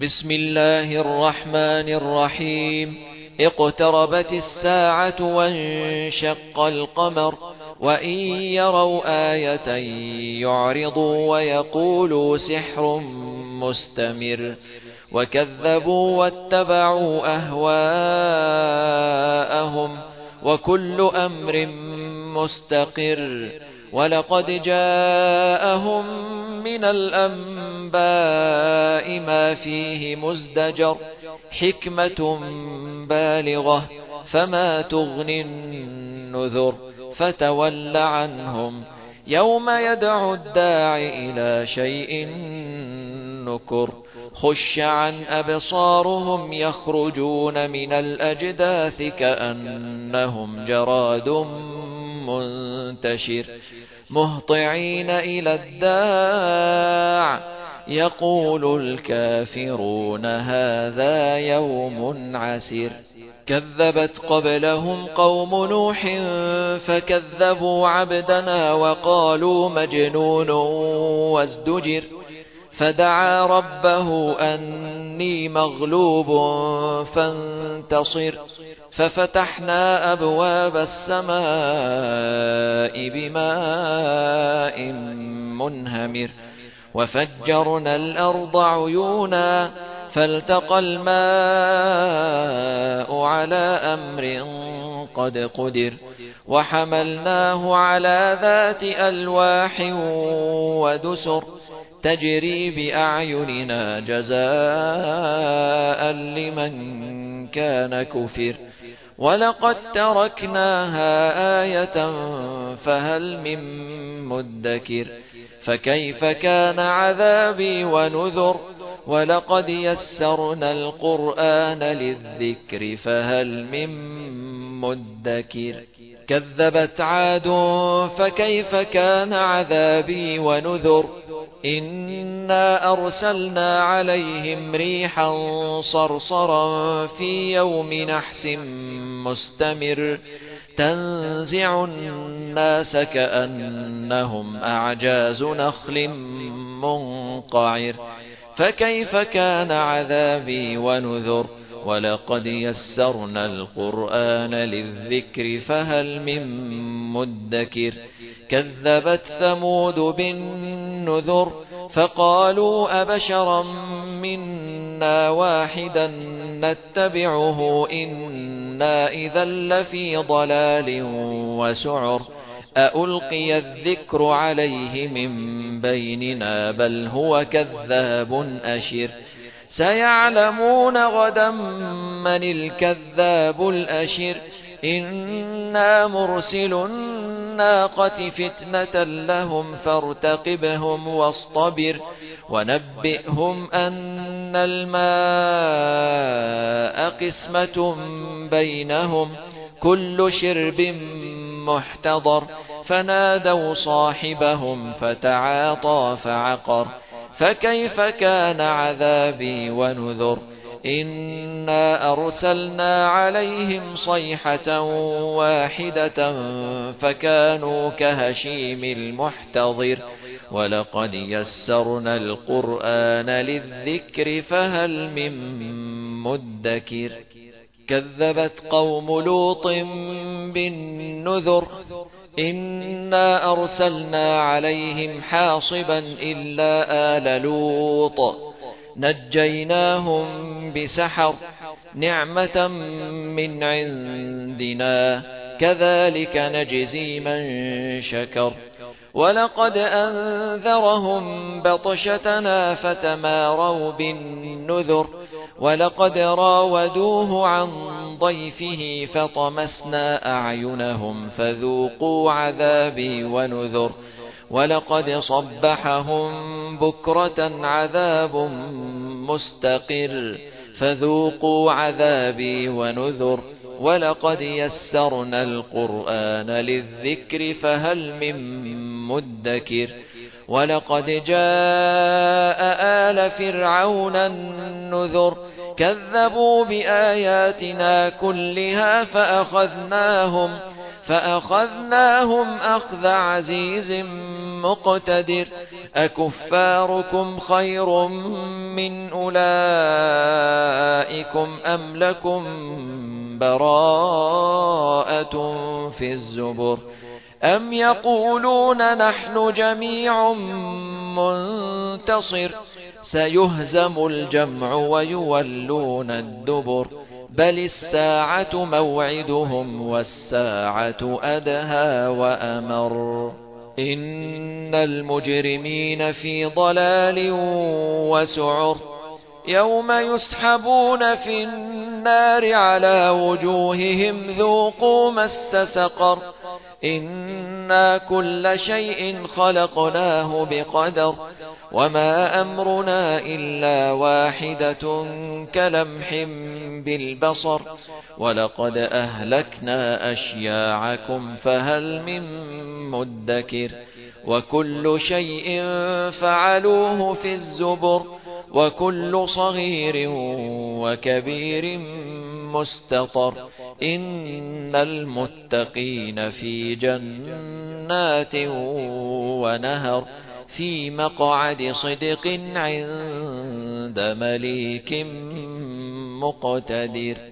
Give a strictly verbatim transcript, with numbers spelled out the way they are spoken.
بسم الله الرحمن الرحيم. اقتربت الساعة وانشق القمر وإن يروا آية يعرضوا ويقولوا سحر مستمر وكذبوا واتبعوا أهواءهم وكل أمر مستقر ولقد جاءهم من الأنباء ما فيه مزدجر حكمة بالغة فما تغني النذر فتول عنهم يوم يدعو الداع إلى شيء نكر خش عن أبصارهم يخرجون من الأجداث كأنهم جراد منتشر مهطعين إلى الداع يقول الكافرون هذا يوم عسر. كذبت قبلهم قوم نوح فكذبوا عبدنا وقالوا مجنون وازدجر فدعا ربه أني مغلوب فانتصر ففتحنا أبواب السماء بماء منهمر وفجرنا الأرض عيونا فالتقى الماء على أمر قد قدر وحملناه على ذات ألواح ودسر تجري بأعيننا جزاء لمن كان كفر ولقد تركناها آية فهل من مدكر فكيف كان عذابي ونذر ولقد يسرنا القرآن للذكر فهل من مدكر. كذبت عاد فكيف كان عذابي ونذر إنا أرسلنا عليهم ريحا صرصرا في يوم نحس مستمر تنزع الناس كأنهم أعجاز نخل منقعر فكيف كان عذابي ونذر ولقد يسرنا القرآن للذكر فهل من مدكر. كذبت ثمود بالنذر فقالوا أبشرا منا واحدا نتبعه إنا إذا لفي ضلال وسعر أألقي الذكر عليه من بيننا بل هو كذاب أشر سيعلمون غدا من الكذاب الأشر إنا مرسل الناقة فتنة لهم فارتقبهم واصطبر ونبئهم أن الماء قسمة بينهم كل شرب محتضر فنادوا صاحبهم فتعاطى فعقر فكيف كان عذابي ونذر إنا أرسلنا عليهم صيحة واحدة فكانوا كهشيم المحتضر ولقد يسرنا القرآن للذكر فهل من مدكر. كذبت قوم لوط بالنذر إنا أرسلنا عليهم حاصبا إلا آل لوط نجيناهم بسحر نعمة من عندنا كذلك نجزي من شكر ولقد أنذرهم بطشتنا فتماروا بالنذر ولقد راودوه عن ضيفه فطمسنا أعينهم فذوقوا عذابي ونذر ولقد صبحهم بكرة عذاب مستقر فذوقوا عذابي ونذر ولقد يسرنا القرآن للذكر فهل من مدكر. ولقد جاء آل فرعون النذر كذبوا بآياتنا كلها فأخذناهم فأخذناهم أخذ عزيز مقتدر أكفاركم خير من أولئكم أم لكم براءة في الزبر أم يقولون نحن جميع منتصر سيهزم الجمع ويولون الدبر بل الساعة موعدهم والساعة أدهى وأمر إن المجرمين في ضلال وسعر يوم يسحبون في النار على وجوههم ذوقوا مس سقر إنا كل شيء خلقناه بقدر وما أمرنا إلا واحدة كلمح بالبصر ولقد أهلكنا أشياعكم فهل من مدكر وكل شيء فعلوه في الزبر وكل صغير وكبير مستطر إن المتقين في جنات ونهر في مقعد صدق عند مليك مقتدر.